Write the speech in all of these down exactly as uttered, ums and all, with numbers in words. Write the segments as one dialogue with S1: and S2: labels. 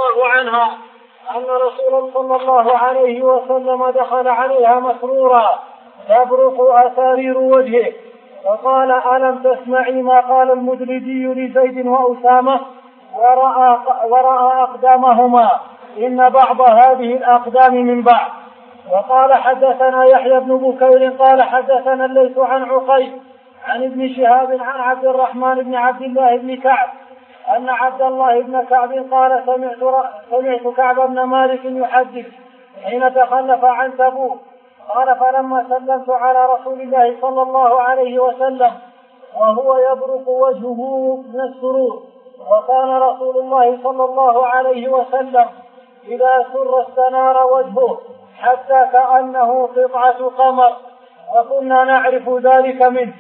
S1: الله عنها أن رسول صلى الله عليه وسلم دخل عليها مسرورا تبرق أسارير وجهه فقال: ألم تسمعي ما قال المدلجي لزيد وأسامة؟ ورأى, ورأى أقدامهما إن بعض هذه الأقدام من بعض. وقال: حدثنا يحيى بن بكير قال حدثنا الليث عن عقيل عن ابن شهاب عن عبد الرحمن بن عبد الله بن كعب أن عبد الله بن كعب قال: سمعت, سمعت كعب بن مالك يحدث حين تخلف عن تبوك قال: فلما سلمت على رسول الله صلى الله عليه وسلم وهو يبرق وجهه من السرور، وكان رسول الله صلى الله عليه وسلم إذا سر استنار وجهه حتى كأنه قطعة قمر، وكنا نعرف ذلك منه.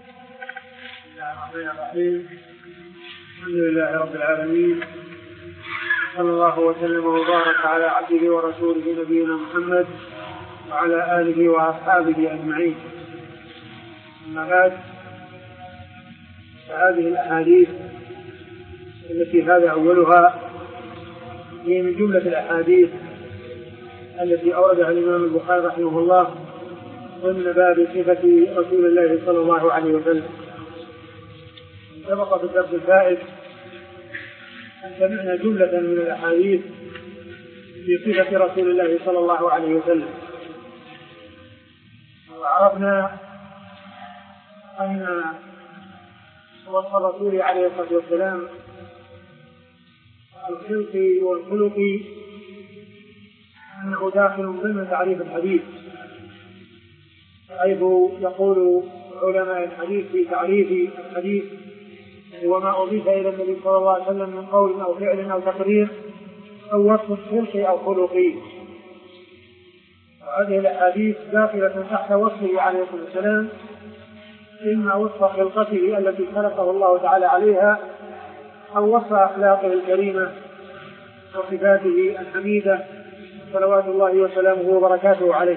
S2: الحمد لله رب العالمين، صلى الله وسلم وبارك على عبده ورسوله نبينا محمد وعلى آله وأصحابه أجمعين. أما بعد، فهذه الأحاديث التي هذا أولها هي من جملة الأحاديث التي أوردها الإمام البخاري رحمه الله ضمن باب صفة رسول الله صلى الله عليه وسلم. سبق في الدرس الفائت أن سمعنا جملة من الأحاديث في صفة رسول الله صلى الله عليه وسلم، وعرفنا أن وصف الرسول عليه الصلاة والسلام الخلق والخلق أنه داخل ضمن تعريف الحديث، حيث يقول علماء الحديث في تعريف الحديث: وما أضيف إلى النبي صلى الله عليه وسلم من قول أو فعل أو تقرير أو وصف خلقي أو خلقي. وهذه الأحاديث داخلة تحت وصفه عليه الصلاة والسلام، إما وصف خلقته التي خلقه الله تعالى عليها، أو وصف أخلاقه الكريمة وصفاته الحميدة صلوات الله وسلامه وبركاته عليه.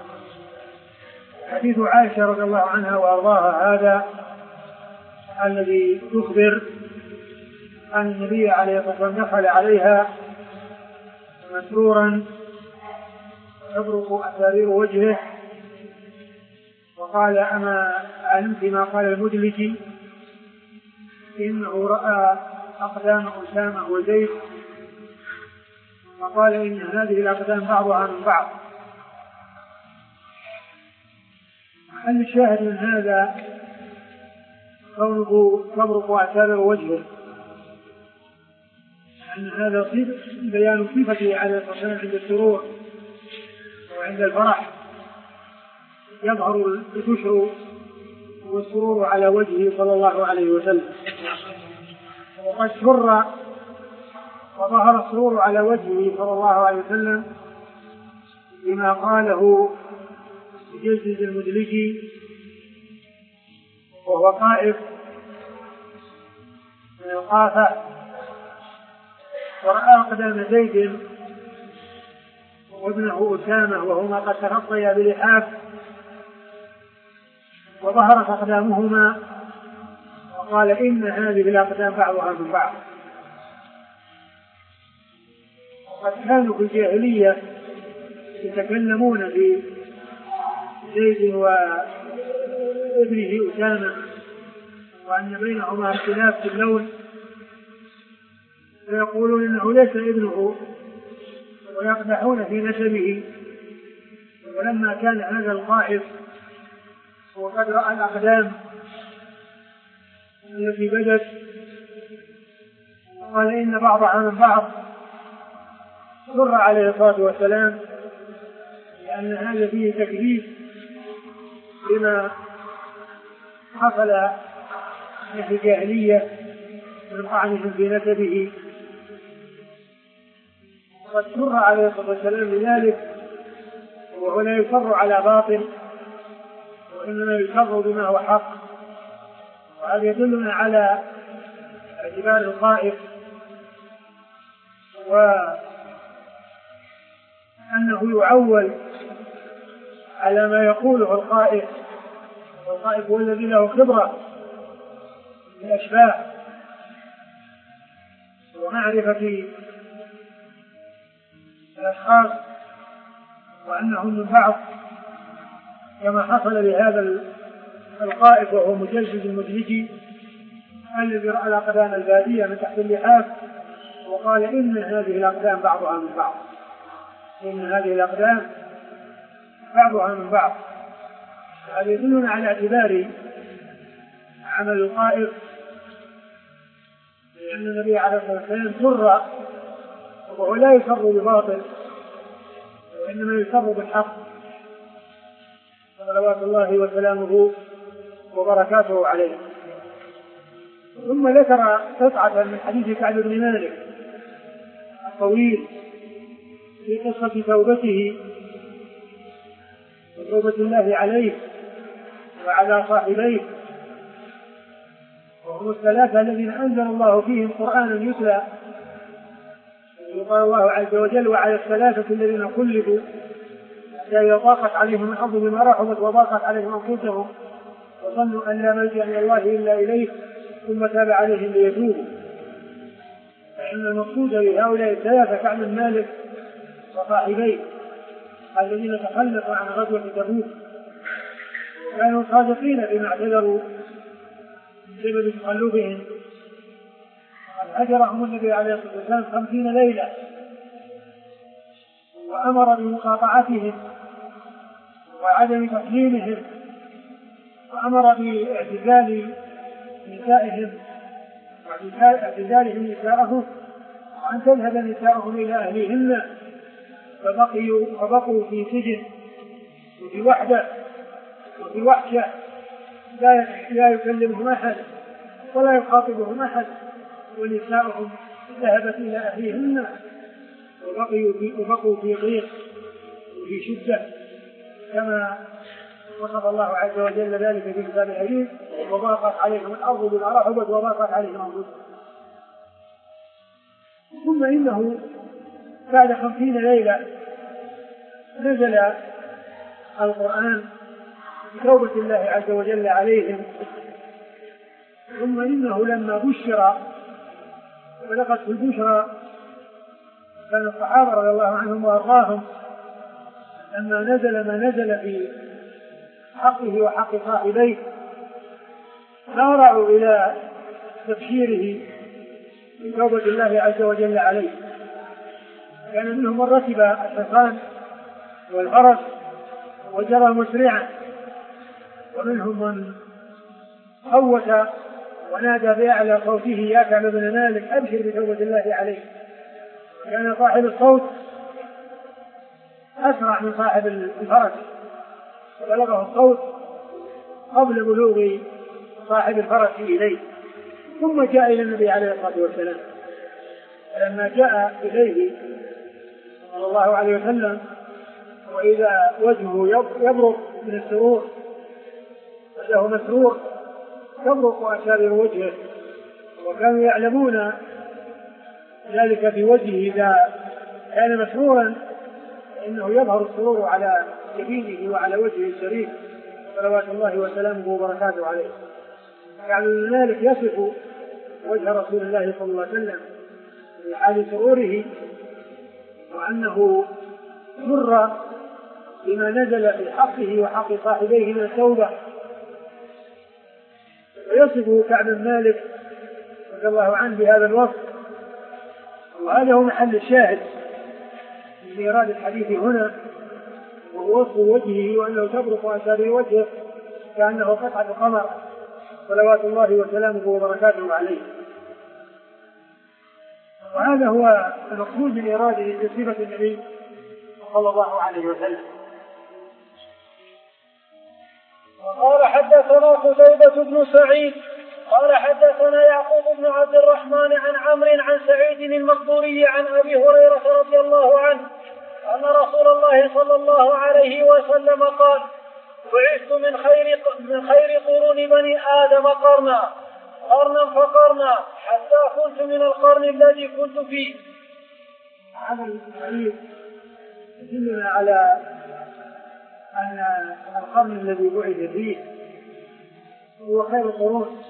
S2: حديث عائشة رضي الله عنها وأرضاها هذا الذي تخبر أن النبي عليه الصلاة والسلام دخل عليها مسرورا تبرق أسارير وجهه، وقال: أما علمت ما قال المدلجي؟ إنه رأى أقدام أسامة وزيد، وقال: إن هذه الأقدام بعضها من بعض. محل الشاهد من هذا كونه تبرق أسارير وجهه، أن هذا بيان صفته عليه الصلاة والسلام عند السرور وعند الفرح، يظهر البشر والسرور على وجهه صلى الله عليه وسلم. وقد سر وظهر السرور على وجهه صلى الله عليه وسلم بما قاله جلد المدلجي وهو قائف من القافة، ورأى قدام زيد وابنه أسامة وهما قد تغطيا بلحاف، وظهرت أقدامهما، وقال: إن هذه الأقدام بعضها من بعض. وقد كانوا في الجاهلية يتكلمون في زيد وابنه أسامة وأن بينهما اختلاف في اللون، فيقولون إنه ليس ابنه ويقدحون في نسبه. ولما كان هذا القائف وقد رأى الأقدام التي بدت قال: إن بعضها من بعض، سر عليه الصلاة والسلام، لأن هذا فيه تكذيب لما حصل في الجاهلية من طعنهم في نسبه. وقد سر عليه الصلاة والسلام لذلك، وهو لا يصر على باطل وإنما يصر بما هو حق. وهذا يدلنا على اعتبار القائف وأنه يعول على ما يقوله القائف، والقائف هو الذي له خبرة بالأشباه ومعرفة الأشخاص وأنهم من بعض، كما حصل لهذا القائد وهو مجلد المدلجي الذي رأى الأقدام البادية من تحت اللحاف وقال إن هذه الأقدام بعضها من بعض، إن هذه الأقدام بعضها من بعض. هذا يدلنا على اعتبار عمل القائد، لأن النبي عليه الصلاة والسلام سر وهو لا يسر بباطل وإنما يسر بالحق صلوات الله وسلامه وبركاته عليه. ثم ذكر قطعة من حديث كعب بن مالك الطويل في قصة توبته وتوبة الله عليه وعلى صاحبيه، وهم الثلاثة الذين أنزل الله فيهم قرآنا يتلى، يقال الله عز وجل وعلى الثلاثة الذين خلفوا حتى إذا ضاقت عليهم الأرض بما رحبت وضاقت عليهم أنفسهم وظنوا أن لا ملجأ من الله إلا إليه ثم تاب عليهم ليتوبوا. فإن المقصود بهؤلاء الثلاثة كعب بن مالك وصاحبيه الذين تخلفوا عن غزوة تبوك كانوا صادقين بما اعتذروا بسبب تخلفهم. هجرهم النبي عليه الصلاة والسلام خمسين ليلة وأمر بمقاطعتهم وعدم تسليمهم، وأمر باعتزال نسائهم واعتزالهم نساءهم وأن تذهب نساءهم إلى أهلهن، فبقوا فبقوا في سجن وفي وحدة وفي وحشة لا يكلمهم أحد ولا يخاطبهم أحد، ونساءهم ذهبت إلى أهلهن وبقوا في, وبقوا في ضيق وفي شدة كما وصف الله عز وجل ذلك في كتاب العزيز وضاقت عليهم الأرض بما رحبت وضاقت عليهم أنفسهم. ثم إنه بعد خمسين ليلة نزل القرآن بتوبة الله عز وجل عليهم. ثم إنه لما بشر ولقد في البشرى كان الصحابة رضي الله عنهم وأرضاهم لما نزل ما نزل في حقه وحق صاحبيه سارعوا إلى تبشيره بتوبة الله عز وجل عليه. كان منهم من ركب الحصان والفرس وجرى مسرعا، ومنهم من صوت ونادى بأعلى صوته يا كعب بن مالك أبشر بتوبة الله عليه. كان صاحب الصوت أسرع من صاحب الفرس وبلغه الصوت قبل بلوغ صاحب الفرس إليه. ثم جاء إلى النبي عليه الصلاة والسلام، فلما جاء إليه صلى الله عليه وسلم وإذا وجهه يبرق من السرور وجهه مسرور تبرق أسارير وجهه، وكانوا يعلمون ذلك في وجهه إذا كان مسرورا إنه يظهر السرور على جبينه وعلى وجهه الشريف صلوات الله وسلامه وبركاته عليه. يعني من ذلك يصف وجه رسول الله صلى الله عليه وسلم في حال سروره وأنه سر بما نزل في حقه وحق صاحبيه من التوبة. ويصفه كعب بن مالك رضي الله عنه بهذا الوصف، وهذا هو محل الشاهد من إيراد الحديث هنا، وهو وصف وجهه وأنه تبرق أسارير وجهه كأنه قطعة قمر صلوات الله وسلامه وبركاته عليه. وهذا هو المقصود من إراده بصفة النبي صلى الله عليه وسلم.
S1: وقال حدثنا قتيبة بن سعيد قال حدثنا يعقوب بن عبد الرحمن عن عمرو عن سعيد المقبوري عن أبي هريرة رضي الله عنه أن رسول الله صلى الله عليه وسلم قال بعثت من خير من خير قرون بني آدم قرنا قرنا فقرنا حتى كنت من القرن الذي كنت فيه.
S2: هذا الحديث يدلنا على أن القرن الذي بعث فيه هو خير القرون،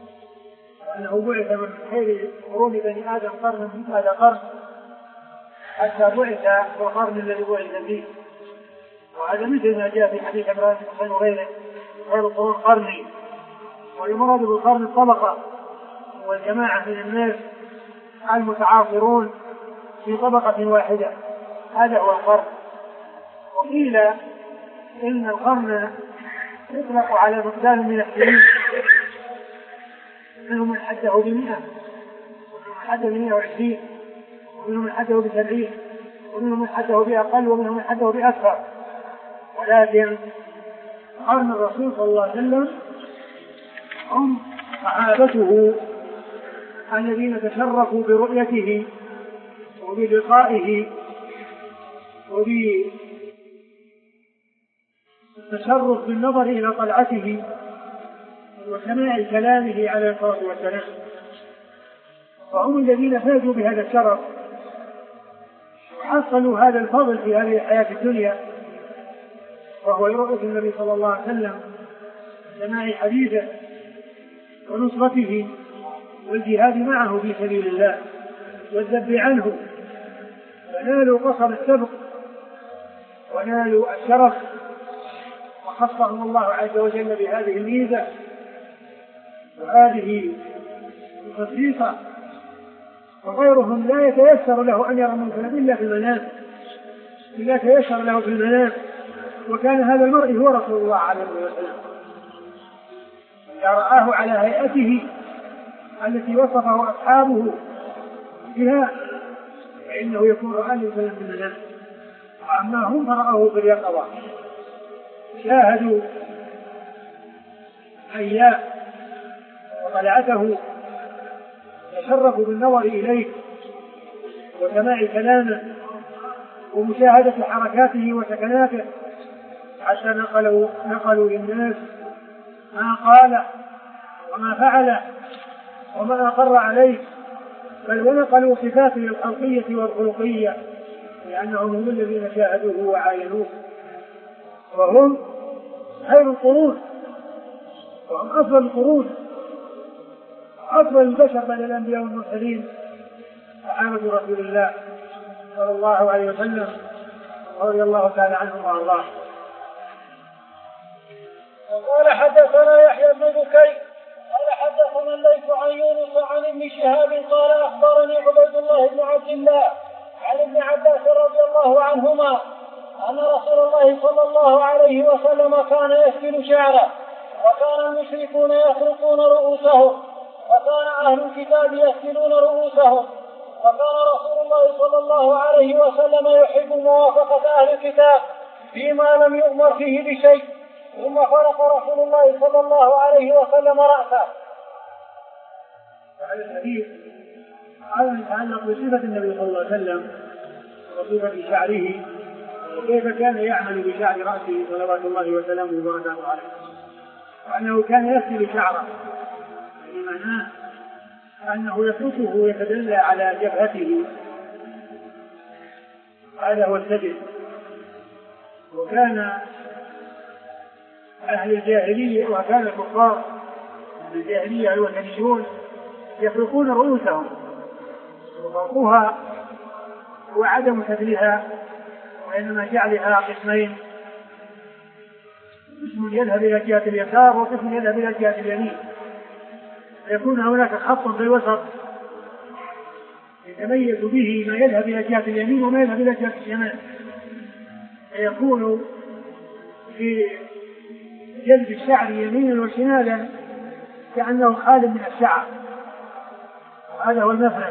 S2: وأنه بعث من خير قرون بني آدم قرنا بعد قرن، حتى بعث في القرن الذي بعث فيه. وهذا مثل ما جاء في حديث عمران بن حسين وغيره خير القرون قرني، والمراد بالقرن الطبقة والجماعة من الناس المتعاصرون في طبقة واحدة، هذا هو القرن. وقيل إن القرن يطلق على مقدار من السنين، منهم من حده بمئة، ومنهم من حده بمئة وعشرين، ومنهم من حده بسبعين، ومنهم من حده بأقل، ومنهم من حده بأكثر. ولكن قرن الرسول صلى الله عليه وسلم هم صحابته الذين تشرفوا برؤيته وبلقائه وبالتشرف بالنظر إلى طلعته وسماع كلامه عليه الصلاة والسلام، فهم الذين فازوا بهذا الشرف وحصلوا هذا الفضل في هذه الحياة الدنيا، وهو رؤية النبي صلى الله عليه وسلم، سماع حديثه ونصرته والجهاد معه في سبيل الله والذب عنه، ونالوا قصر السبق ونالوا الشرف، وخصهم الله عز وجل بهذه الميزة وهذه الخصيصة. وغيرهم لا يتيسر له أن يرى المنكر إلا في المنام، إلا تيسر له في المنام، وكان هذا المرء هو رسول الله عليه وسلم. إذا رآه على هيئته التي وصفه أصحابه بها فإنه يكون رآه في المنام، وأما هم فرأوه في اليقظة، شاهدوا حياه وطلعته، تشرفوا بالنظر إليه وسماع كلامه ومشاهدة حركاته وسكناته، حتى نقلوا, نقلوا للناس ما قال وما فعل وما أقر عليه، بل ونقلوا صفاته الخلقية والخلقية، لأنهم هم الذين شاهدوه وعاينوه، وهم خير القرون، وهم أفضل القرون، أفضل البشر بين الأنبياء والمرسلين، صحابة رسول الله صلى الله عليه وسلم رضي الله تعالى عنهم وأرضاهم.
S1: قال حدثنا يحيى بن بكير قال حدثنا الليث عن يونس عن ابن شهاب قال أخبرني عبيد الله بن عبد الله عن ابن عباس رضي الله عنهما أن رسول الله صلى الله عليه وسلم كان يسبل شعره، وكان المشركون يخرقون رؤوسهم، وكان أهل الكتاب يسبلون رؤوسهم، وكان رسول الله صلى الله عليه وسلم يحب موافقة أهل الكتاب فيما لم يؤمر فيه بشيء، ثم فرق رسول الله صلى الله عليه وسلم رأسه.
S2: هذا الحديث هذا يتعلق بصفة النبي صلى الله عليه وسلم وصفة شعره، وكيف كان يعمل بشعر رأسه صلوات الله وسلامه وبركاته عليه، وأنه كان يغسل شعره، يعني معناه أنه يتركه ويتدلى على جبهته، هذا هو السجد. وكان أهل الجاهلية وكان الكفار الجاهلية الوثنيون يفرقون رؤوسهم، وفرقها هو عدم تدليها، وإنما جعلها قسمين، قسم يذهب إلى جهة اليسار وقسم يذهب إلى جهة اليمين، يكون هناك خط في الوسط يتميز به ما يذهب إلى جهة اليمين وما يذهب إلى جهة الشمال، فيكون في جلب الشعر يمينا وشمالا كأنه خال من الشعر، هذا هو المفرق.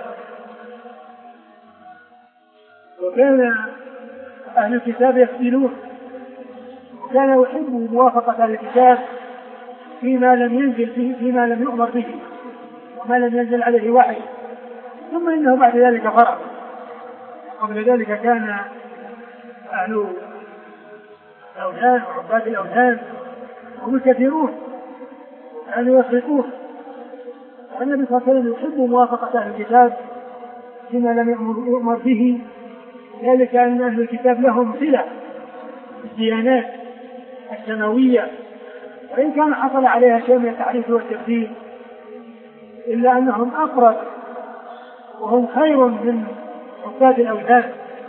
S2: وكان أهل الكتاب يقتلون، وكان يحب موافقة أهل الكتاب فيما لم ينزل فيه، فيما لم يؤمر به وما لم ينزل عليه وحي، ثم إنه بعد ذلك فرق. قبل ذلك كان أهل الأوثان وعباد الأوثان هم كثيرون كانوا يسرقون، والنبي صلى الله عليه وسلم يحب موافقة أهل الكتاب فيما لم يؤمر به، ذلك أن أهل الكتاب لهم صلة الديانات السماوية، وإن كان حصل عليها شيء من التعريف والتبديل، إلا أنهم أقرب وهم خير من عباد الأوثان،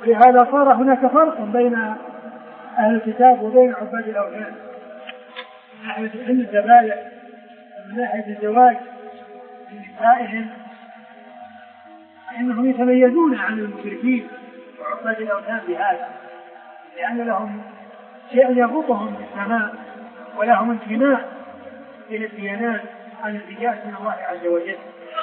S2: لهذا صار هناك فرق بين أهل الكتاب وبين عباد الأوثان من ناحية علم الذبائح ومن ناحية الزواج بنسائهم، فإنهم يتميزون عن المشركين وعباد الأوثان بهذا، لأن لهم شيء يربطهم بالسماء ولهم انتماء إلى الديانات التي جاءت من الله عز وجل.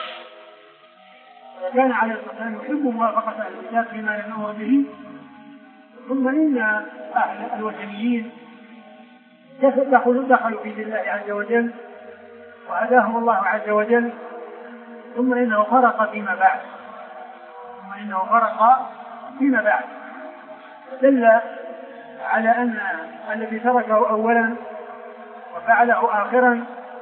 S2: وكان عليه الصلاة والسلام يحب موافقة أهل الكتاب فيما يأمر به. ثم إن أهل الوثنيين دخلوا دخلوا في دين الله عز وجل وهداهم الله عز وجل، ثم إنه فرق فيما بعد ثم إنه فرق فيما بعد دل على أن الذي تركه أولا وفعله آخرا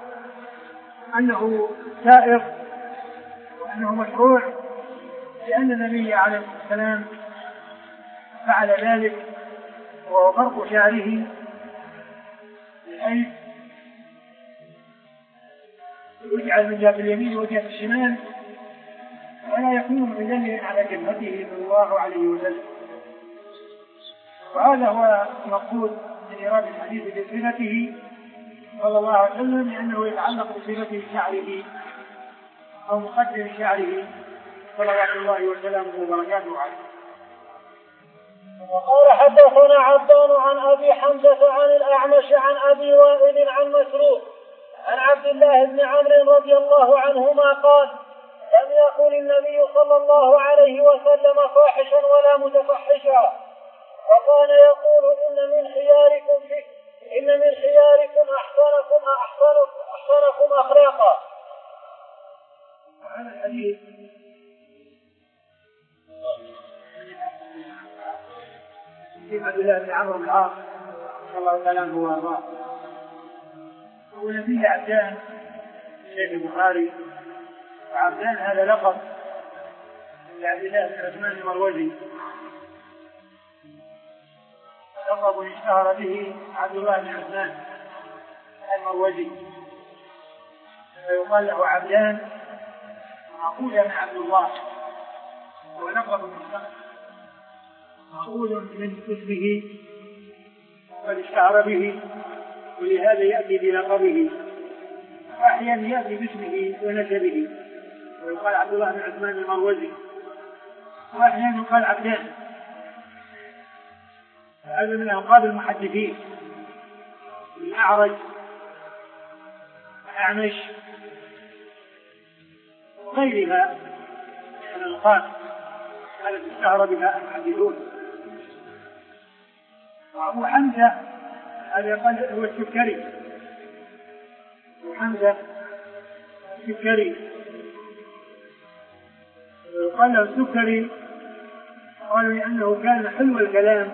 S2: أنه سائر وأنه مشروع، لأن النبي عليه الصلاة والسلام فعل ذلك، وهو فرق شعره بحيث يجعل من جهة اليمين وجهة الشمال ولا يكون متجليا على جبهته صلى الله عليه وسلم. وهذا هو المقصود من إيراد الحديث بصفته صلى الله عليه وسلم، لأنه يتعلق بصفته شعره أو مقدم شعره صلوات الله وسلامه وبركاته عليه.
S1: وقال حدثنا عبدان عن أبي حمزة عن الأعمش عن أبي وائل عن مسروق عن عبد الله بن عمرو رضي الله عنهما قال: لم يكن النبي صلى الله عليه وسلم فاحشا ولا متفحشا، وكان يقول: إن من خياركم في إن من خياركم أحسنكم أحسنكم, أحسنكم أخلاقا.
S2: وهذا الحديث في عبد الله بن عمرو بن العاص رضي الله تعالى عنه وارضاه. ونبي عبدان شيخ البخاري، وعبدان هذا لقب لعبد الله بن عثمان المروزي، لقب اشتهر به عبد الله بن عثمان المروزي، فيقال له عبدان معقول من عبد الله، هو لقب مشتهر معقول من اسمه قد اشتهر به، ولهذا يأتي بلقبه، وأحيانا يأتي باسمه ونسبه ويقال عبد الله بن عثمان المروزي، وأحيانا يقال عبدان. هذا من ألقاب المحدثين، الأعرج الأعمش وغيرها من الألقاب التي اشتهر بها المحدثون. وأبو حمزة هذا يقال هو السكري، أبو حمزة السكري يقال له السكري، قالوا لأنه كان حلو الكلام،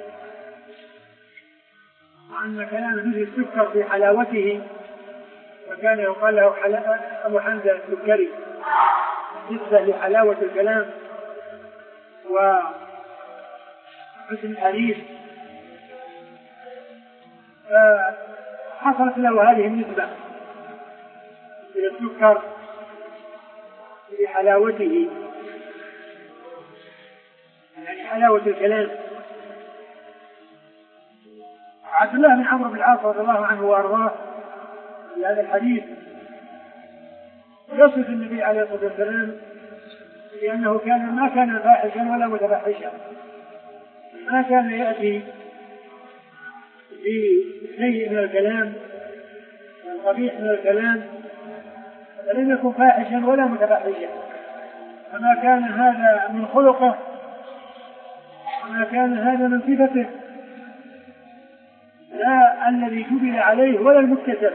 S2: وأن كلامه فيه السكر في حلاوته، فكان يقال له أبو حمزة السكري نسبة لحلاوة الكلام وحسن الحديث، فحصلت له هذه النسبة إلى السكر لحلاوته، يعني حلاوة الكلام. عبد الله بن عمرو بن العاص رضي الله عنه وارضاه في هذا الحديث يصف النبي عليه الصلاة والسلام لأنه كان ما كان فاحشا ولا متفحشا، ما كان يأتي بشيء من الكلام والقبيح من الكلام، فلم يكن فاحشا ولا متفحشا، فما كان هذا من خلقه وما كان هذا من صفته، لا الذي جبل عليه ولا المكتسب،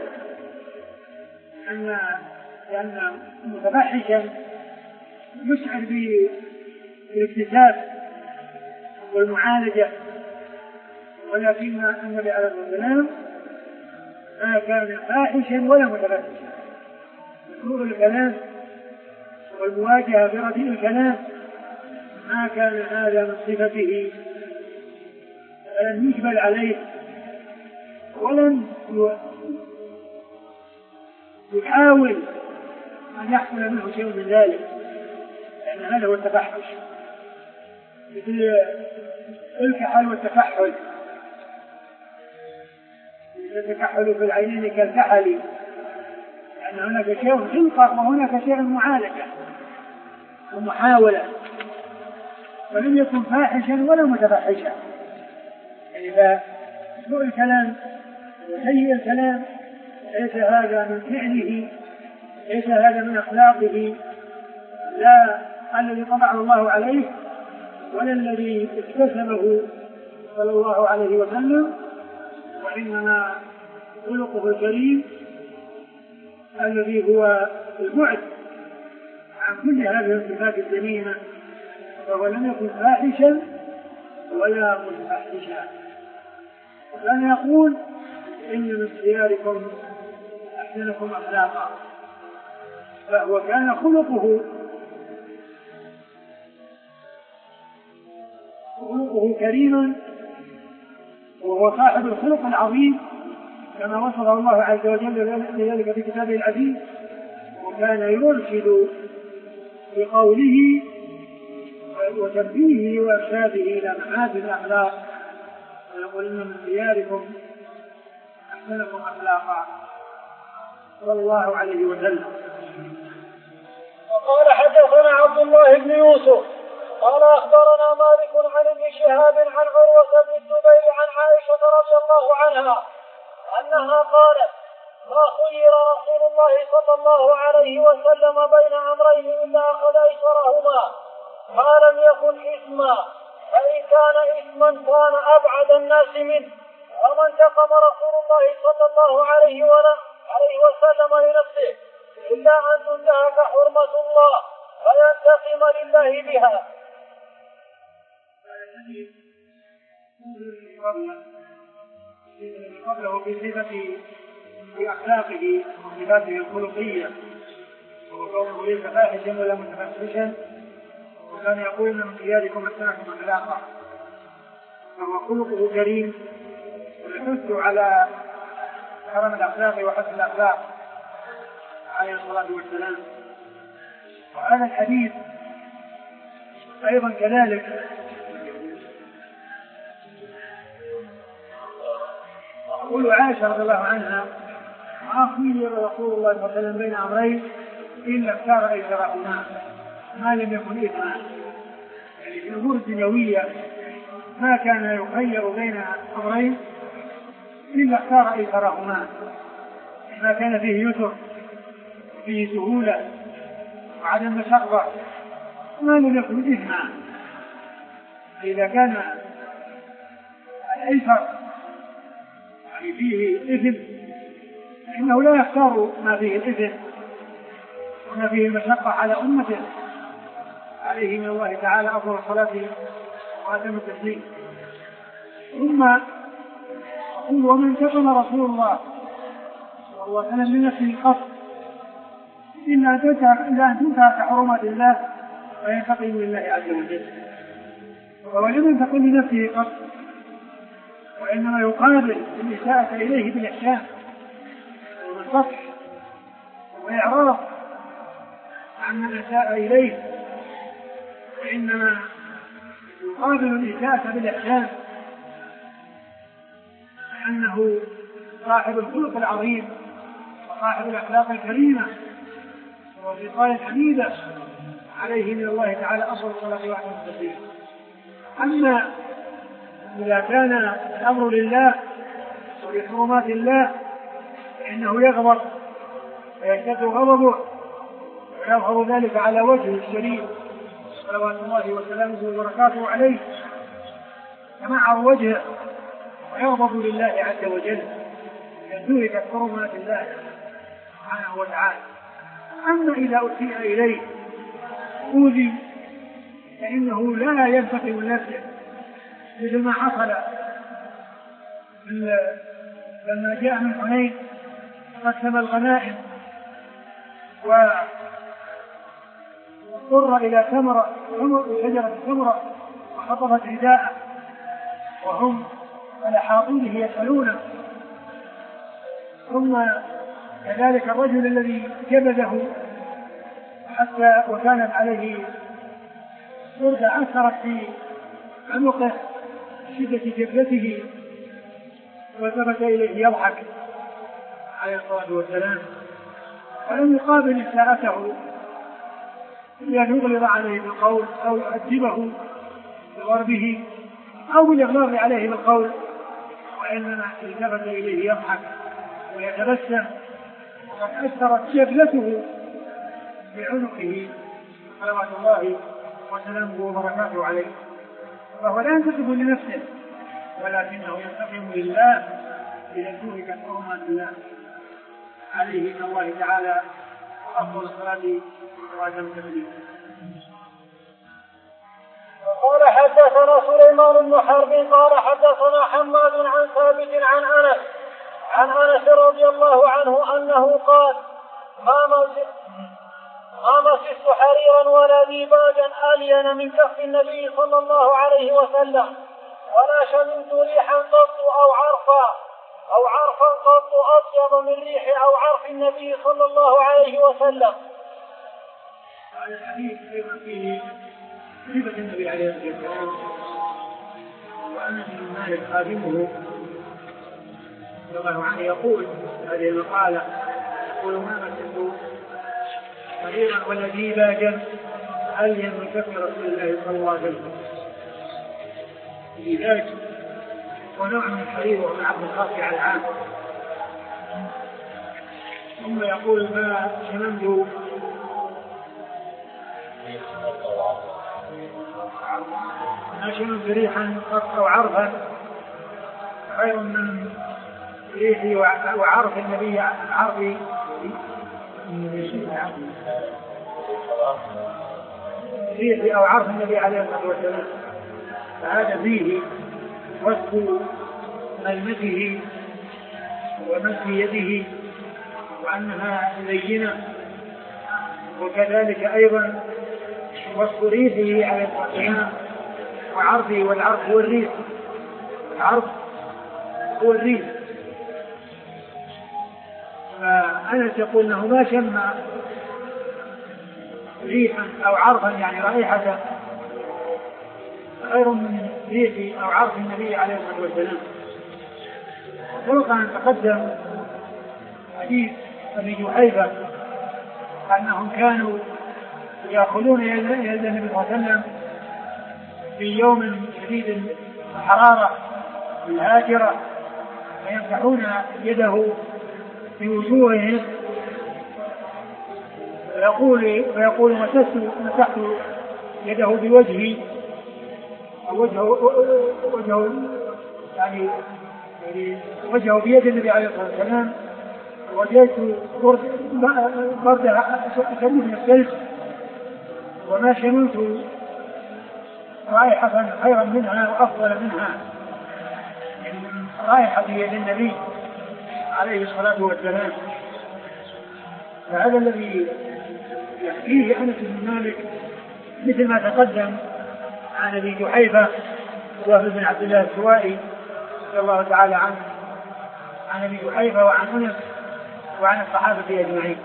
S2: أن لأن متفحشا يشعر بالاكتساب والمعالجة، ولكن النبي عليه الصلاة والسلام ما كان فاحشا ولا متفحشا، مسرور الكلام والمواجهة برديء الكلام ما كان هذا من صفته، فلم يجبل عليه ولم يحاول أن يحصل منه شيء من ذلك، لأن هذا هو التفحش. مثل الكحل والتكحل، التكحل في العينين كالكحل، لأن هناك شيء خلقة وهناك شيء معالجة ومحاولة، ولم يكن فاحشا ولا متفحشا. إذا سوء الكلام وسيء الكلام ليس هذا من فعله، ليس هذا من أخلاقه، لا الذي طبعه الله عليه ولا الذي اكتسبه صلى الله عليه وسلم، وإنما خلقه الكريم الذي هو البعد عن كل هذه الصفات الذميمة، فهو لم يكن فاحشا ولا متفحشا. وكان يقول إن من خياركم أحسنكم أخلاقا، فهو كان خلقه خلقه كريما، وهو صاحب الخلق العظيم كما وصفه الله عز وجل لذلك في كتابه العزيز. وكان يرشد بقوله وتنبيهه وإرشاده إلى معاد الأخلاق، ويقول إن من خياركم أحسنكم أخلاقا صلى الله عليه وسلم.
S1: وقال حدثنا عبد الله بن يوسف قال أخبرنا مالك عن ابن شهاب عن عروة بن الزبير عن عائشة رضي الله عنها أنها قالت: ما خير رسول الله صلى الله عليه وسلم بين أمرين إلا أخذ أيسرهما ما لم يكن إثما، فإن كان إثما كان أبعد الناس منه، وما انتقم رسول الله صلى الله عليه وسلم لنفسه إلا أن تنتهك حرمة الله فينتقم لله بها.
S2: قبله في صفة بأخلاقه وصفاته الخلقية، وكونه ليس فاحشا ولا متفحشا، وكان يقول من خياركم أحسنكم أخلاقا، فهو خلقه كريم ويحث على كرم الأخلاق وحسن الأخلاق عليه الصلاة والسلام. وهذا الحديث أيضا كذلك يقول عائشة رضي الله عنها: ما خير رسول الله صلى الله عليه وسلم بين أمرين إلا اختار أيسرهما ما لم يكن إثما. يعني في الأمور الدنيوية ما كان يخير بين أمرين إلا اختار أيسرهما، ما كان فيه يسر وفيه سهولة وعدم مشقة ما لم يكن إثما. إذا كان الأيسر يعني فيه إثم فإنه لا يختار ما فيه الإثم وما فيه المشقة على أمته، عليه من الله تعالى أفضل الصلاة وأتم التسليم. ثم يقول: ومن انتقم رسول الله صلى الله عليه وسلم لنفسه قط إلا أن تنتهك حرمات الله وينتقم لله عز وجل. وهو لم ينتقم لنفسه قط، وإنما يقابل الإساءة إليه بالإحسان والصفح والإعراض عن من أساء إليه، وإنما يقابل الإساءة بالإحسان، لأنه صاحب الخلق العظيم وصاحب الأخلاق الكريمة والخصال الحميدة، عليه من الله تعالى أفضل الصلاة وأتم التسليم. أما إذا كان الأمر لله وبحرمات الله فإنه يغضب ويشتد غضبه ويظهر ذلك على وجهه الشريف صلوات الله وسلامه وبركاته عليه، يمعر وجهه ويغضب لله عز وجل ينتهك حرمات الله سبحانه وتعالى. أما إذا أسيء إليه أوذي فإنه لا ينتقم لنفسه، مثل ما حصل لما جاء من حنين قسم الغنائم واضطر إلى ثمرة شجرة ثمرة وخطفت رداءه وهم على حاطينه يسألونه، ثم كذلك الرجل الذي جبده حتى وكانت عليه بردة أثرت في عمق شدة جبلته وثبت إليه يضحك عليه الصلاة والسلام، ولم يقابل إساءته بأن يغلظ عليه بالقول أو يؤدبه بضربه أو بالإغلاظ عليه بالقول، وإنما التفت إليه يضحك ويتبسم، وقد أثرت جبلته بعنقه صلوات الله وسلامه وبركاته عليه. فهو لا ينتسب لنفسه ولكنه ينتقم لله إذا انتهكت حرمات الله عليه من الله تعالى أفضل الصلاة وأتم التسليم.
S1: قال حدثنا سليمان بن حرب قال حدثنا حماد عن ثابت عن أنس عن أنس رضي الله عنه أنه قال: ما مسست حريرا ولا ديباجا ألين من كف النبي صلى الله عليه وسلم، ولا شممت ريحا قط أو عرفا أو عرفا قط أطيب من ريح أو عرف النبي صلى الله عليه وسلم.
S2: هذا الحديث أيضا فيه صفة النبي عليه الصلاة والسلام، وأنس بن مالك خادمه رضي الله عنه يقول هذه المقالة، يقول: ما مسست حريرا ولا ديباجا ألين من كف رسول الله صلى الله عليه وسلم. الديباج ونوع من الحرير وهو من عبد الخاص على العام. ثم يقول: ما شممت ما شممت ريحا قط أو عرفا خير من ريحي وعرف النبي عرفي ريحي أو عرف النبي عليه الصلاة والسلام. فهذا فيه وصف ملمسه ومس يده وأنها لينة، وكذلك أيضا وصف ريحه عليه الصلاة والسلام وعرفه، والعرف هو الريح، العرف هو الريح. فأنس يقول أنه ما شم ريحا أو عرفا يعني رائحة خير من ريح أو عرف النبي عليه الصلاة والسلام. سبق أن تقدم حديث أبي جحيفة أنهم كانوا يأخذون يد النبي صلى الله عليه وسلم في يوم شديد الحرارة الهاجرة ويمسحون يده في وجوههم، ويقول ويقول مسحت مسحت يده بوجهي، وجهه وجهه يعني يعني وجهه بيد النبي عليه الصلاة والسلام، وجدت برد شديد من الثلج وما شممت رائحة خيرا منها وأفضل منها من رائحة يد النبي عليه الصلاة والسلام. فهذا الذي يحكيه أنس بن مالك مثل ما تقدم عن أبي جحيفة وهو بن عبد الله السوائي رضي الله تعالى عنه، عن أبي جحيفة وعن أنس وعن الصحابة أجمعين.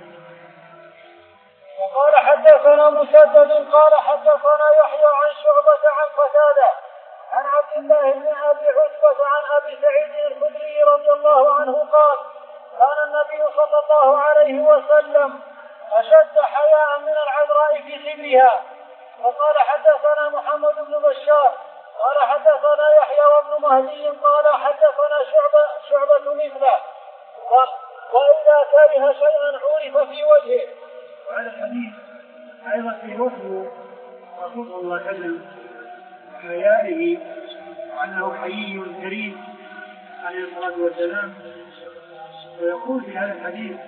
S1: وقال حدثنا مسدد قال حدثنا يحيى عن شعبة عن قتادة عن عبد الله بن أبي عتبة عن أبي سعيد الخدري رضي الله عنه قال: كان النبي صلى الله عليه وسلم أشد حياء من العذراء في خدرها. وقال حدثنا محمد بن بشار قال حدثنا يحيى وابن مهدي قال حدثنا شعبة شعبة مثله، وإذا كره شيئا عرف في وجهه.
S2: وهذا الحديث أيضا في وصف رسول الله صلى الله عليه وسلم حيائه وأنه حيي كريم عليه الصلاة والسلام. ويقول في هذا الحديث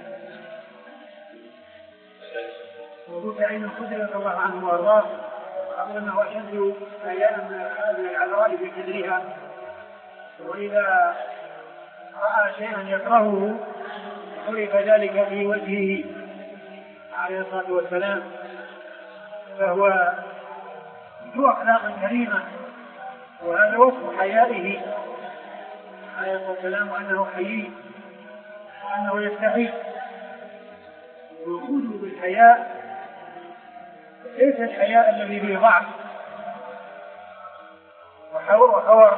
S2: وابو سعيد الخدري رضي الله عنه وارضاه قال انه اشد حياء من العذراء في صدرها، واذا راى شيئا يكرهه عرف ذلك في وجهه عليه الصلاه والسلام. فهو ذو اخلاق كريمه، وهذا وصف حيائه عليه الصلاه والسلام، وانه حيي وانه يستحي. وجوده بالحياء ليس الحياء الذي فيه ضعف، وخور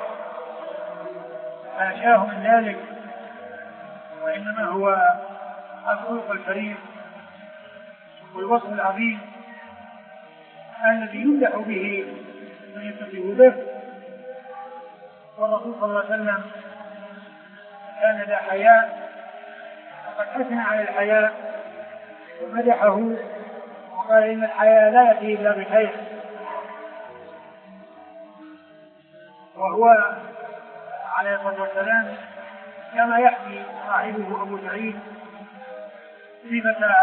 S2: حاشاه من ذلك، وإنما هو الخلق الكريم والوصف العظيم الذي يمدح به من يتصف به. والرسول صلى الله عليه وسلم كان ذا حياء، وقد أثنى على الحياء ومدحه وقال إن الحياء لا يأتي إلا بخير. وهو عليه الصلاة والسلام كما يحكي صاحبه أبو سعيد صفة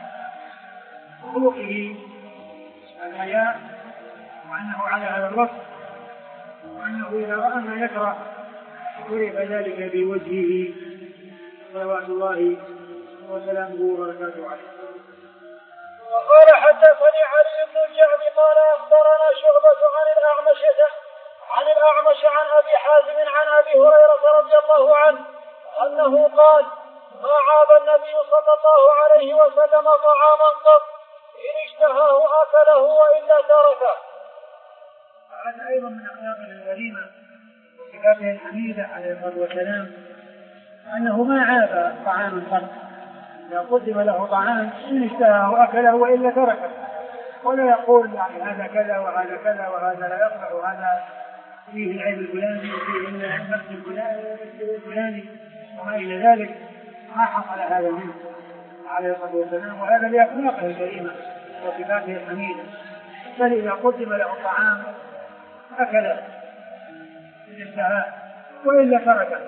S2: خلقه الحياء، وأنه على هذا الوصف، وأنه إذا رأى ما يكره عرف ذلك بوجهه صلوات الله وسلامه وبركاته عليه.
S1: وقال حدثني علي بن الجعد قال أخبرنا شعبة عن الأعمش عن الأعمش عن أبي حازم عن أبي هريرة رضي الله عنه أنه قال: ما عاب النبي صلى الله عليه وسلم طعاما قط إن اشتهاه أكله وإلا تركه.
S2: هذا أيضا من أخلاقه الكريمة وصفاته الحميدة عليه الصلاة والسلام، أنه ما عاب طعاما قط، إذا قدم له طعام إن اشتهاه أكله وإلا تركه، ولا يقول يعني هذا كذا وهذا كذا وهذا لا يصلح وهذا فيه العيب الفلاني وفيه النقص الفلاني وما إلى ذلك. ما حصل هذا منه عليه الصلاة والسلام، وهذا لأخلاقه الكريمة وصفاته الحميدة. بل إذا قدم له الطعام أكله إن اشتهاه وإلا تركه.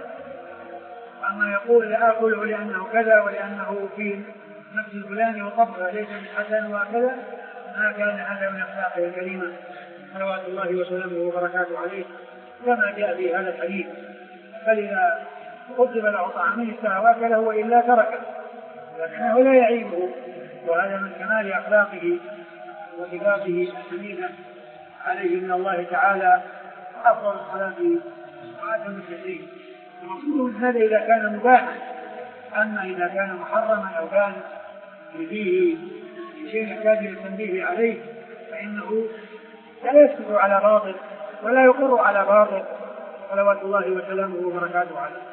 S2: أما يقول لا أكله لأنه كذا ولأنه فيه نفس الفلاني وطبعه ليس بالحسن وكذا، ما كان هذا من أخلاقه الكريمة صلوات الله وسلامه وبركاته عليه، كما جاء في هذا الحديث. بل إذا قدم له طعام اشتهى أكله وإلا تركه، لكنه لا يعيبه، وهذا من كمال أخلاقه وصفاته الحميدة عليه من الله تعالى أفضل الصلاة وأتم التسليم. المقصود من هذا إذا كان مباحا، أما إذا كان محرما أو كان فيه شيء يحتاج للتنبيه عليه فإنه لا يسكت على باطل ولا يقر على باطل صلوات الله وسلامه وبركاته عليه.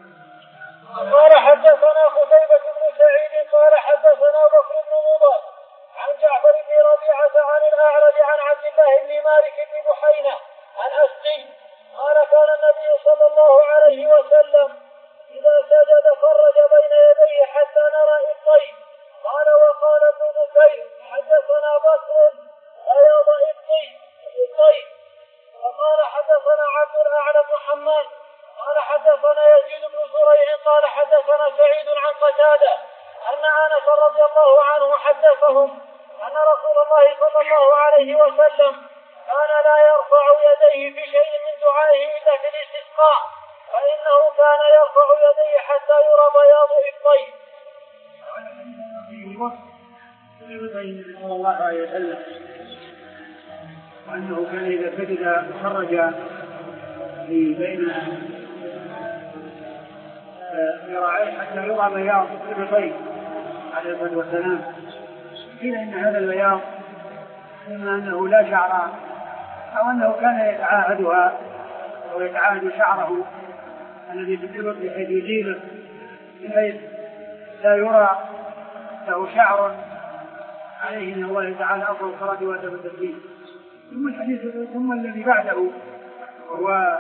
S1: قال حدثنا قتيبة بن سعيد قال حدثنا بكر بن مضر عن جعفر بن ربيعة عن الأعرج عن عبد الله بن مالك بن بحينة عن أسقي قال كان النبي صلى الله عليه وسلم إذا سجد فرج بين يديه حتى نرى الطيب. قال وقال ابن بكير حدثنا بكر بياض الطيب الطيب. وقال حدثنا عبد الأعلى بن حماد قال حدثنا يزيد بن زريع قال حدثنا سعيد عن قتادة أن أنس رضي الله عنه حدثهم أن رسول الله صلى الله عليه وسلم كان لا يرفع يديه في شيء من دعائه إلا في الاستسقاء، فإنه كان يرفع يديه حتى يرى بياض إبطيه.
S2: صلى الله عليه وسلم وأنه كان إذا سجد خرج في بين ذراعيه حتى يرى بياض إبطيه عليه الصلاة والسلام. قيل إن هذا البياض إما أنه لا شعر أو أنه كان يتعاهدها أو يتعاهد شعره الذي في الإبط بحيث يزيله بحيث لا يرى له شعر عليه من الله تعالى أفضل الصلاة وأتم التسليم. ثم الحديث ثم الذي بعده وهو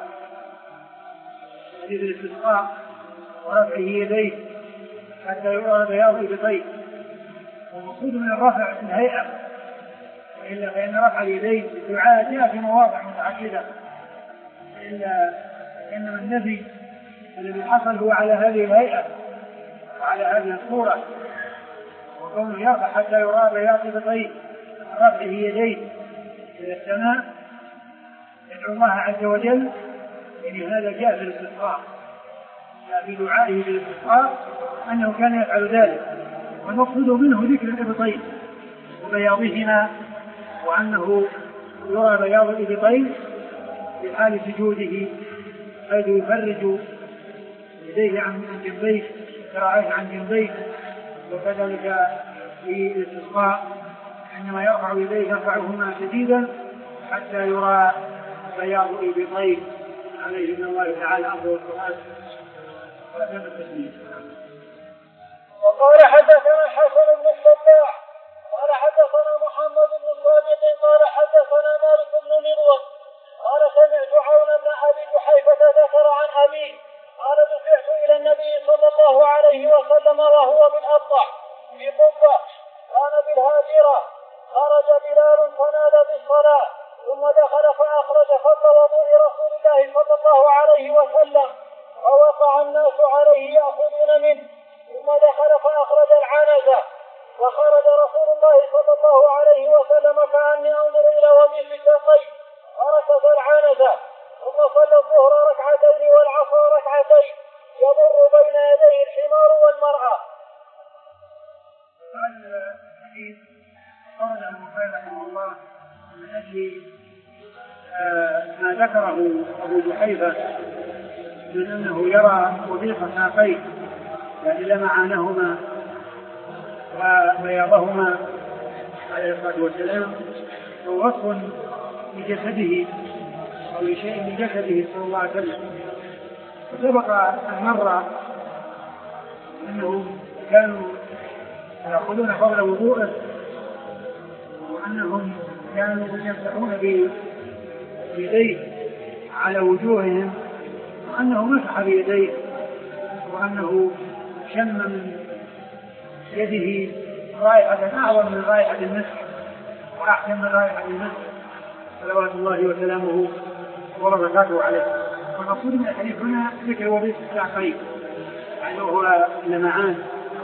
S2: حديث الاستسقاء ورفعه يديه حتى يرى بياض إبطيه. والمقصود من الرفع في الهيئة، إلا فإن رفع اليدين بالدعاء جاء في مواضع متعددة، إلا إنما النفي الذي حصل هو على هذه الهيئة وعلى هذه الصورة، وكونه يرفع حتى يرى بياض إبطيه رفعه يديه إلى السماء يدعو الله عز وجل. يعني هذا جاء في الاستسقاء، جاء في دعائه في الاستسقاء أنه كان يفعل ذلك، والمقصود منه ذكر الإبطين وبياضهما، وأنه يرى بياض الإبطين في حال سجوده حيث يفرج يديه عن جنبيه ذراعيه عن جنبيه. وكذلك في الاستسقاء عندما يرفع يديه يرفعهما شديدا حتى يرى بياض إبطيه عليه من الله تعالى أفضل الصلاة وأتم التسليم.
S1: وقال حدثنا الحسن بن الصباح قال حدثنا محمد بن صادق قال حدثنا مالك بن مروان قال سمعت عون بن ابي جحيفة ذكر عن ابيه قال دفعت الى النبي صلى الله عليه وسلم وهو بالابطح في قبه كان بالهاجره خرج بلال فنادى بالصلاه ثم دخل فاخرج فضل وضوء رسول الله صلى الله عليه وسلم فوقع الناس عليه ياخذون منه ثم دخل فأخرج العنزة وخرج رسول الله صلى الله عليه وسلم كأني أنظر إلى وضيء ساقيه فركز العنزة ثم صلى الظهر ركعتين والعصر ركعتين يمر بين يديه الحمار والمرأة.
S2: قال الحديث قال البخاري رحمه الله من أجل ما ذكره أبو جحيفة من أنه يرى وضيء ساقيه يعني لمعانهما وبياضهما عليه الصلاة والسلام هو وصف لجسده أو لشيء من جسده صلى الله عليه وسلم. وسبق أن مر أنهم كانوا يأخذون فضل وضوءه وأنهم كانوا يمسحون بيديه على وجوههم وأنه مسح بيديه وأنه شم من يده رائحة أعظم من رائحة المسك وأحسن من رائحة المسك صلوات الله وسلامه وبركاته عليه. والمقصود من الحديث هنا ذكر وضيء الساقين يعني هو لمعان.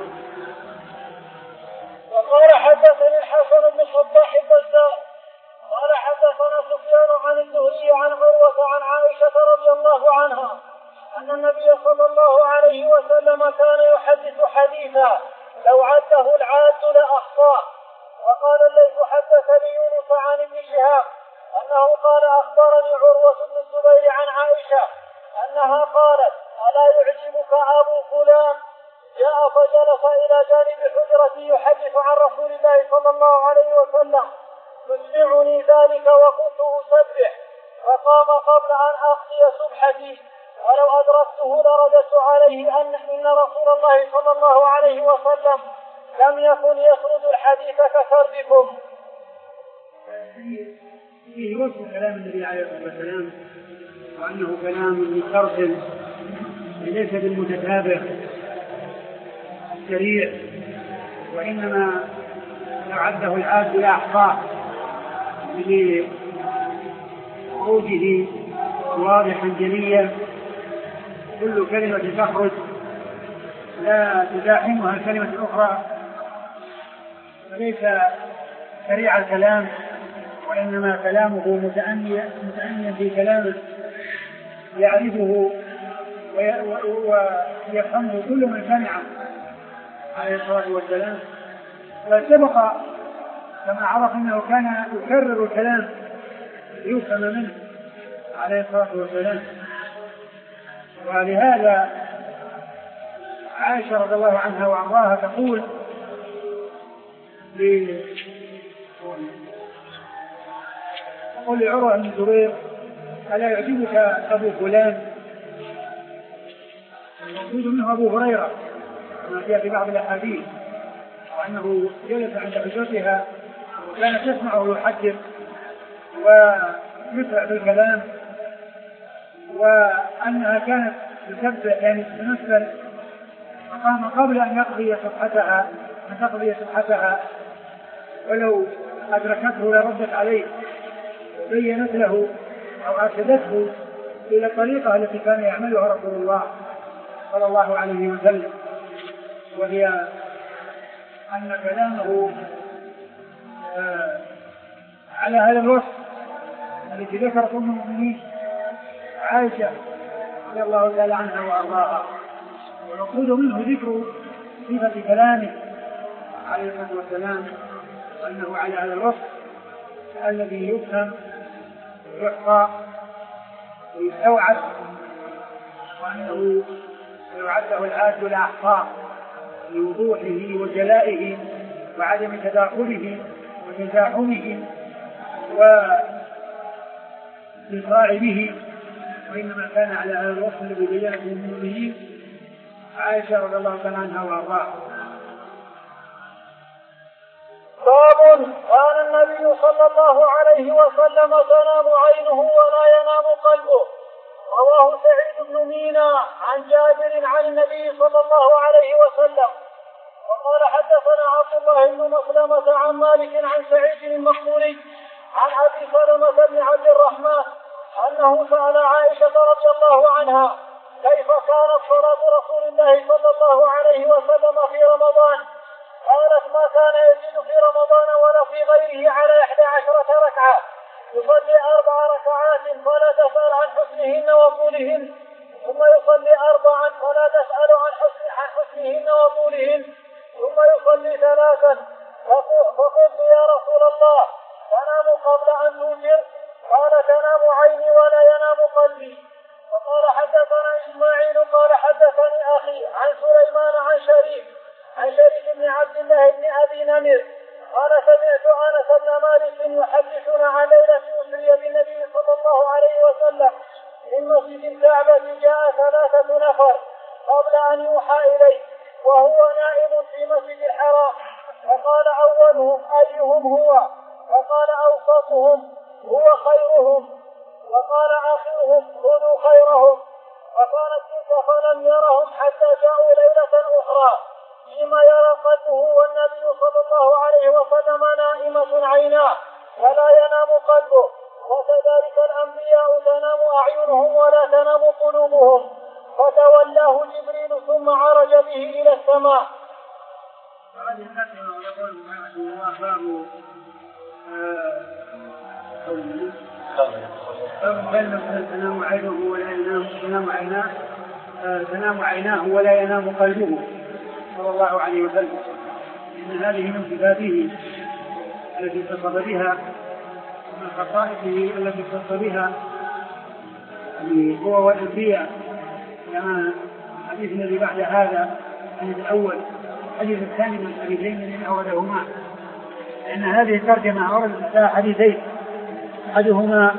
S1: وقال حدثني الحسن بن صباح البزار قال حدثنا سفيان عن الزهري عن عروة عن عائشة رضي الله عنها أن النبي صلى الله عليه وسلم كان يحدث حديثا لو عده العاد لأحصاه. وقال الليث حدثني يونس عن ابن شهاب أنه قال أخبرني عروة بن الزبير عن عائشة أنها قالت ألا يعجبك أبو فلان جاء فجلس إلى جانب حجرتي يحدث عن رسول الله صلى الله عليه وسلم يسمعني ذلك وكنت أسبح فقام قبل أن أقضي سبحتي ولو أدركته لرددت عليه أن إن رسول الله صلى الله عليه وسلم لم يكن يسرد الحديث كسردكم.
S2: فيه وصف كلام النبي عليه الصلاة والسلام وأنه كلام مترسل ليس بالمتتابع سريع وإنما لو عده العاد لأحصاه لخروجه واضحا جليا كل كلمة تخرج لا تزاحمها الكلمة الأخرى فليس سريع الكلام وإنما كلامه متأنيا متأنيا في كلامه يعرفه ويفهمه كل من سمعه عليه الصلاة والسلام. فسبق كما عرف أنه كان يكرر الكلام ليفهم منه عليه الصلاة والسلام. ولهذا عائشة رضي الله عنها وارضاها تقول تقول لعروة بن الزبير ألا يعجبك أبو فلان؟ المقصود منه أبو هريرة كما جاء في بعض الأحاديث وأنه جلس عند حجرتها وكانت تسمعه يحدث ويسرع بالكلام وأنها كانت تسبح يعني تتمثل فقام قبل أن يقضي صفحتها أن تقضي صفحتها ولو أدركته لردت عليه وبينت له أو أرشدته إلى الطريقة التي كان يعملها رسول الله صلى الله عليه وسلم وهي أن كلامه آه على هذا الوصف الذي ذكرت أم المؤمنين عائشة رضي الله تعالى عنها وأرضاها. والمقصود منه ذكر صفة كلامه عليه الصلاة والسلام أنه على هذا الوصف الذي يفهم ويحصى ويستوعب وأنه لو عده العاد لأحصاه لوضوحه وجلائه وعدم تداخله وتزاحمه الإسراع به، وإنما كان على هذا الوصف الذي بينه المؤمنين عائشة رضي الله تعالى عنها وأرضاها.
S1: باب كان النبي صلى الله عليه وسلم تنام عينه ولا ينام قلبه. رواه سعيد بن مينا عن جابر عن النبي صلى الله عليه وسلم. وقال حدثنا عبد الله بن مسلمة عن مالك عن سعيد المقبوري عن أبي سلمة بن عبد الرحمن أنه سأل عائشة رضي الله عنها كيف كانت صلاة رسول الله صلى الله عليه وسلم في رمضان. قالت ما كان يزيد في رمضان ولا في غيره على إحدى عشرة ركعة، يصلي أربع ركعات فلا تسأل عن حسنهن وطولهن، ثم يصلي أربعا فلا تسأل عن حسن عن حسنهن وطولهن، ثم يصلي ثلاثا. فقلت يا رسول الله تنام قبل أن توتر؟ قال تنام عيني ولا ينام قلبي. وقال حدثنا إسماعيل قال حدثني أخي عن سليمان عن شريك عن شريك بن عبد الله بن أبي نمر قال سمعت أنس بن مالك يحدثنا عن ليلة أسري بالنبي صلى الله عليه وسلم من مسجد الكعبة جاء ثلاثة نفر قبل أن يوحى إليه وهو نائم في مسجد الحرام، فقال أولهم أيهم هو؟ وقال أوسطهم هو خيرهم، وقال آخرهم خذوا خيرهم. فقالت تلك فلم يرهم حتى جاءوا ليلة أخرى فيما يرى قلبه والنبي صلى الله عليه وسلم نائمة عيناه ولا ينام قلبه. وكذلك الأنبياء تنام أعينهم ولا تنام قلوبهم. فتولاه جبريل ثم عرج به إلى السماء.
S2: هذه الكلمة يقول رحمه الله باب باب كلمة تنام عينه ولا ينام تنام عيناه تنام عيناه ولا ينام قلبه صلى الله عليه وسلم. إن هذه من صفاته التي اتصف بها ومن خصائصه التي اتصف بها هو والأنبياء، كما الحديث الذي بعد هذا الحديث الأول الحديث الثاني من الحديثين الذين أوردهما، لأن هذه الترجمة أوردت لها حديثين، أحدهما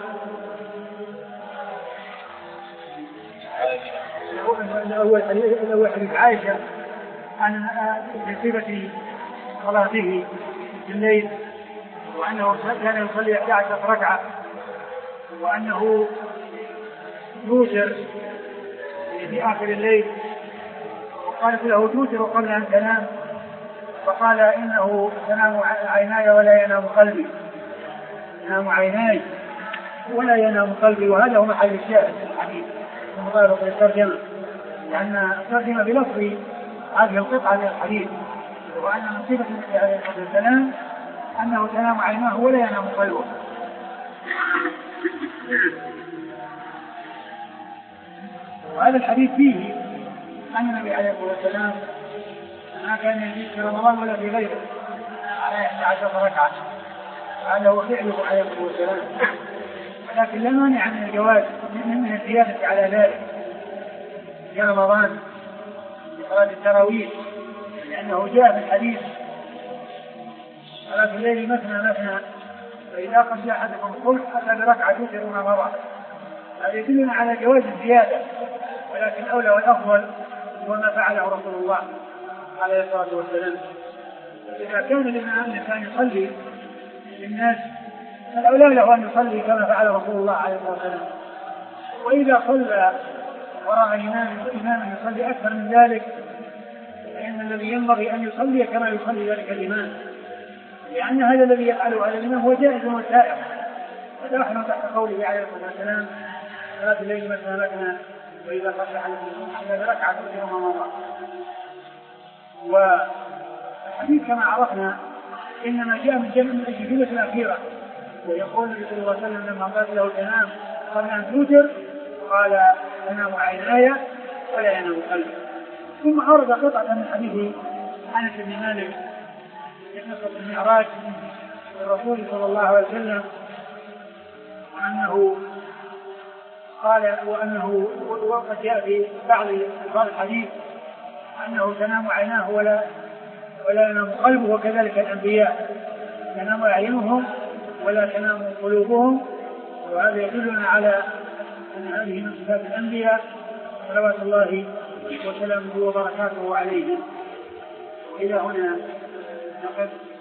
S2: الأول الأول حديث عائشة عن صفة صلاته في الليل، وأنه كان يصلي أحد عشر ركعة، وأنه يوتر في آخر الليل، وقالت له توتر قبل أن تنام، فقال إنه تنام عيناي ولا ينام قلبي، ينام عيناي ولا ينام قلبي. وهذا هو محل الشاهد في الحديث ومطابق الترجمة، لأن الترجمة بلفظ هذه القطعة من الحديث، وأن من صفة النبي عليه الصلاة والسلام أنه تنام عيناه ولا ينام قلبه. وهذا الحديث فيه أن النبي عليه الصلاة والسلام ما كان يزيد في رمضان ولا في غيره على إحدى عشرة ركعة، هذا هو فعله عليه الصلاة والسلام، ولكن لا مانع من الجواز من الزيادة على ذلك في رمضان صلاة التراويح، لأنه جاء في الحديث صلاة الليل مثنى مثنى فإذا قد أحدكم الصبح أتى بركعة توتر ما مضى. هذا يدلنا على جواز الزيادة، ولكن الأولى والأفضل هو ما فعله رسول الله عليه الصلاة والسلام. إذا كان الإمام كان يصلي للناس الأولى له أن يصلي كما فعل رسول الله عليه الصلاة والسلام، وإذا صلى وراء إمام يصلي أكثر من ذلك فإن الذي ينبغي أن يصلي كما يصلي ذلك الإمام، لأن هذا الذي يفعله على الإمام هو جائز وسائر. هذا نحن تحت قوله عليه الصلاة والسلام صلاة الليل مثنى مثنى وإذا خشع الإمام إلى ركعة توتر ما مضى. والحديث كما عرفنا إنما جاء من جمع من الجملة الأخيرة، ويقول النبي صلى الله عليه وسلم لما قال له تنام قبل أن توتر قال تنام عيناي ولا ينام قلبي. ثم أورد قطعة من حديث أنس بن مالك في قصة المعراج للرسول صلى الله عليه وسلم، وأنه قال وأنه وقد جاء في بعض ألفاظ الحديث أنه تنام عيناه ولا ولا ينام قلبه، وكذلك الأنبياء تنام أعينهم ولا تنام قلوبهم. وهذا يدلنا على أن هذه من صفات الأنبياء صلوات الله وسلامه وبركاته عليهم. وإلى هنا نقف.